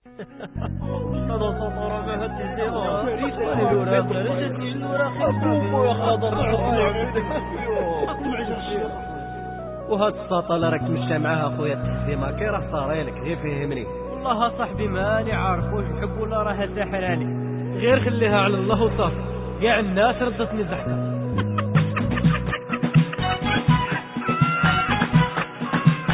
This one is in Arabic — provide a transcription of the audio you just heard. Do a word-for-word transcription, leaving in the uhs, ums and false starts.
هذا سطر ما هدي زيما الورا فرجتني الورا خدوم يا خضر وهاد السطر اللي راك تمشى معاه اخويا التحزيمه كي راه صاري لك غير فهمني. والله صاحبي ماني عارف واش نحب ولا راها ساحراني، غير خليها على الله وصافي. كاع الناس ردتني ضحكه